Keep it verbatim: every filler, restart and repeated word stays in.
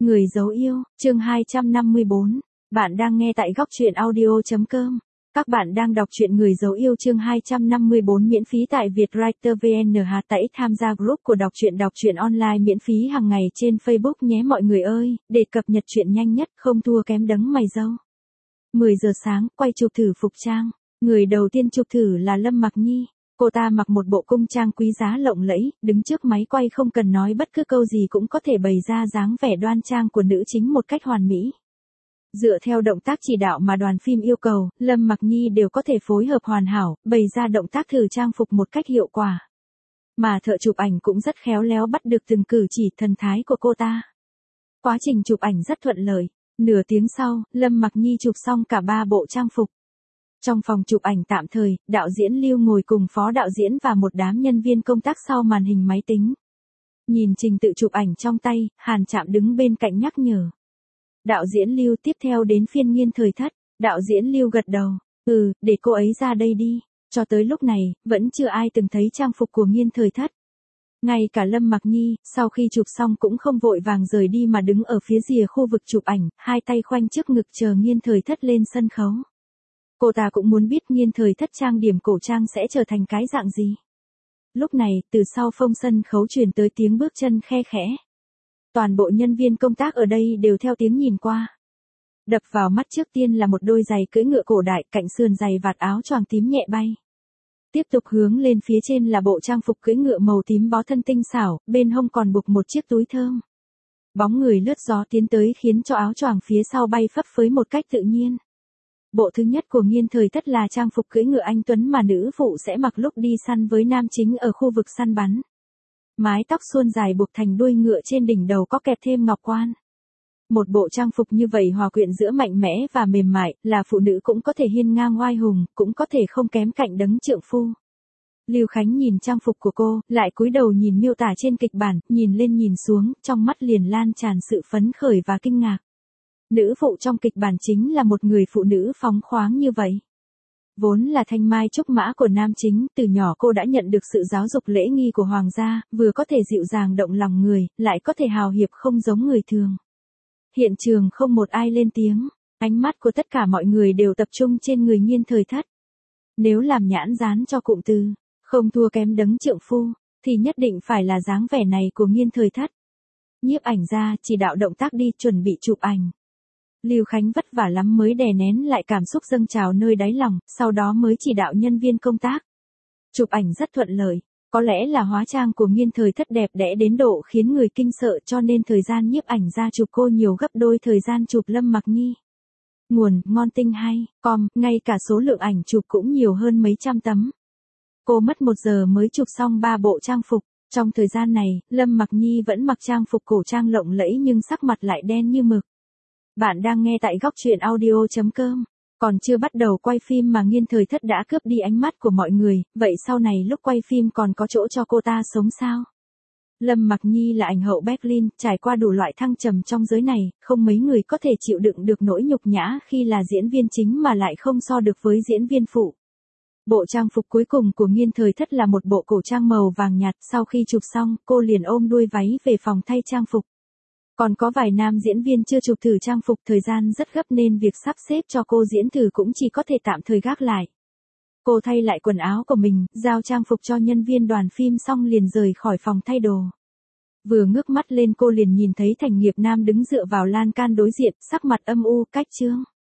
Người dấu yêu, chương hai trăm năm mươi bốn. Bạn đang nghe tại góc truyện audio chấm com. Các bạn đang đọc truyện Người dấu yêu chương hai trăm năm mươi bốn miễn phí tại Vietwriter vê en. Hà tãy tham gia group của đọc truyện đọc truyện online miễn phí hàng ngày trên Facebook nhé mọi người ơi, để cập nhật truyện nhanh nhất, không thua kém đấng mày râu. mười giờ sáng, quay chụp thử phục trang. Người đầu tiên chụp thử là Lâm Mặc Nhi. Cô ta mặc một bộ cung trang quý giá lộng lẫy, đứng trước máy quay không cần nói bất cứ câu gì cũng có thể bày ra dáng vẻ đoan trang của nữ chính một cách hoàn mỹ. Dựa theo động tác chỉ đạo mà đoàn phim yêu cầu, Lâm Mặc Nhi đều có thể phối hợp hoàn hảo, bày ra động tác thử trang phục một cách hiệu quả. Mà thợ chụp ảnh cũng rất khéo léo bắt được từng cử chỉ thần thái của cô ta. Quá trình chụp ảnh rất thuận lợi. Nửa tiếng sau, Lâm Mặc Nhi chụp xong cả ba bộ trang phục. Trong phòng chụp ảnh tạm thời, đạo diễn Lưu ngồi cùng phó đạo diễn và một đám nhân viên công tác sau màn hình máy tính. Nhìn trình tự chụp ảnh trong tay, Hàn Trạm đứng bên cạnh nhắc nhở. Đạo diễn Lưu tiếp theo đến phiên Nghiên Thời Thất. Đạo diễn Lưu gật đầu. Ừ, để cô ấy ra đây đi. Cho tới lúc này, vẫn chưa ai từng thấy trang phục của Nghiên Thời Thất. Ngay cả Lâm Mặc Nhi, sau khi chụp xong cũng không vội vàng rời đi mà đứng ở phía rìa khu vực chụp ảnh, hai tay khoanh trước ngực chờ Nghiên Thời Thất lên sân khấu. Cô ta cũng muốn biết Nghiên Thời Thất trang điểm cổ trang sẽ trở thành cái dạng gì. Lúc này, từ sau phông sân khấu truyền tới tiếng bước chân khe khẽ. Toàn bộ nhân viên công tác ở đây đều theo tiếng nhìn qua. Đập vào mắt trước tiên là một đôi giày cưỡi ngựa cổ đại, cạnh sườn giày vạt áo choàng tím nhẹ bay. Tiếp tục hướng lên phía trên là bộ trang phục cưỡi ngựa màu tím bó thân tinh xảo, bên hông còn buộc một chiếc túi thơm. Bóng người lướt gió tiến tới khiến cho áo choàng phía sau bay phấp phới một cách tự nhiên. Bộ thứ nhất của Nghiên Thời Thất là trang phục cưỡi ngựa anh tuấn mà nữ phụ sẽ mặc lúc đi săn với nam chính ở khu vực săn bắn. Mái tóc suôn dài buộc thành đuôi ngựa, trên đỉnh đầu có kẹp thêm ngọc quan. Một bộ trang phục như vậy hòa quyện giữa mạnh mẽ và mềm mại, là phụ nữ cũng có thể hiên ngang oai hùng, cũng có thể không kém cạnh đấng trượng phu. Lưu Khánh nhìn trang phục của cô, lại cúi đầu nhìn miêu tả trên kịch bản, nhìn lên nhìn xuống, trong mắt liền lan tràn sự phấn khởi và kinh ngạc. Nữ phụ trong kịch bản chính là một người phụ nữ phóng khoáng như vậy. Vốn là thanh mai trúc mã của nam chính, từ nhỏ cô đã nhận được sự giáo dục lễ nghi của hoàng gia, vừa có thể dịu dàng động lòng người, lại có thể hào hiệp không giống người thường. Hiện trường không một ai lên tiếng, ánh mắt của tất cả mọi người đều tập trung trên người Nghiên Thời Thất. Nếu làm nhãn dán cho cụm từ, không thua kém đấng trượng phu, thì nhất định phải là dáng vẻ này của Nghiên Thời Thất. Nhiếp ảnh gia chỉ đạo động tác đi chuẩn bị chụp ảnh. Lưu Khánh vất vả lắm mới đè nén lại cảm xúc dâng trào nơi đáy lòng, sau đó mới chỉ đạo nhân viên công tác. Chụp ảnh rất thuận lợi, có lẽ là hóa trang của Nghiên Thời Thất đẹp đẽ đến độ khiến người kinh sợ, cho nên thời gian nhiếp ảnh ra chụp cô nhiều gấp đôi thời gian chụp Lâm Mặc Nhi. Nguồn, ngon tinh hay, com, ngay cả số lượng ảnh chụp cũng nhiều hơn mấy trăm tấm. Cô mất một giờ mới chụp xong ba bộ trang phục. Trong thời gian này, Lâm Mặc Nhi vẫn mặc trang phục cổ trang lộng lẫy nhưng sắc mặt lại đen như mực. Bạn đang nghe tại góc truyện audio chấm com. Còn chưa bắt đầu quay phim mà Nghiên Thời Thất đã cướp đi ánh mắt của mọi người, vậy sau này lúc quay phim còn có chỗ cho cô ta sống sao? Lâm Mặc Nhi là ảnh hậu Berlin, trải qua đủ loại thăng trầm trong giới này, không mấy người có thể chịu đựng được nỗi nhục nhã khi là diễn viên chính mà lại không so được với diễn viên phụ. Bộ trang phục cuối cùng của Nghiên Thời Thất là một bộ cổ trang màu vàng nhạt, sau khi chụp xong, cô liền ôm đuôi váy về phòng thay trang phục. Còn có vài nam diễn viên chưa chụp thử trang phục, thời gian rất gấp nên việc sắp xếp cho cô diễn thử cũng chỉ có thể tạm thời gác lại. Cô thay lại quần áo của mình, giao trang phục cho nhân viên đoàn phim xong liền rời khỏi phòng thay đồ. Vừa ngước mắt lên cô liền nhìn thấy Thành Nghiệp Nam đứng dựa vào lan can đối diện, sắc mặt âm u, cách chương.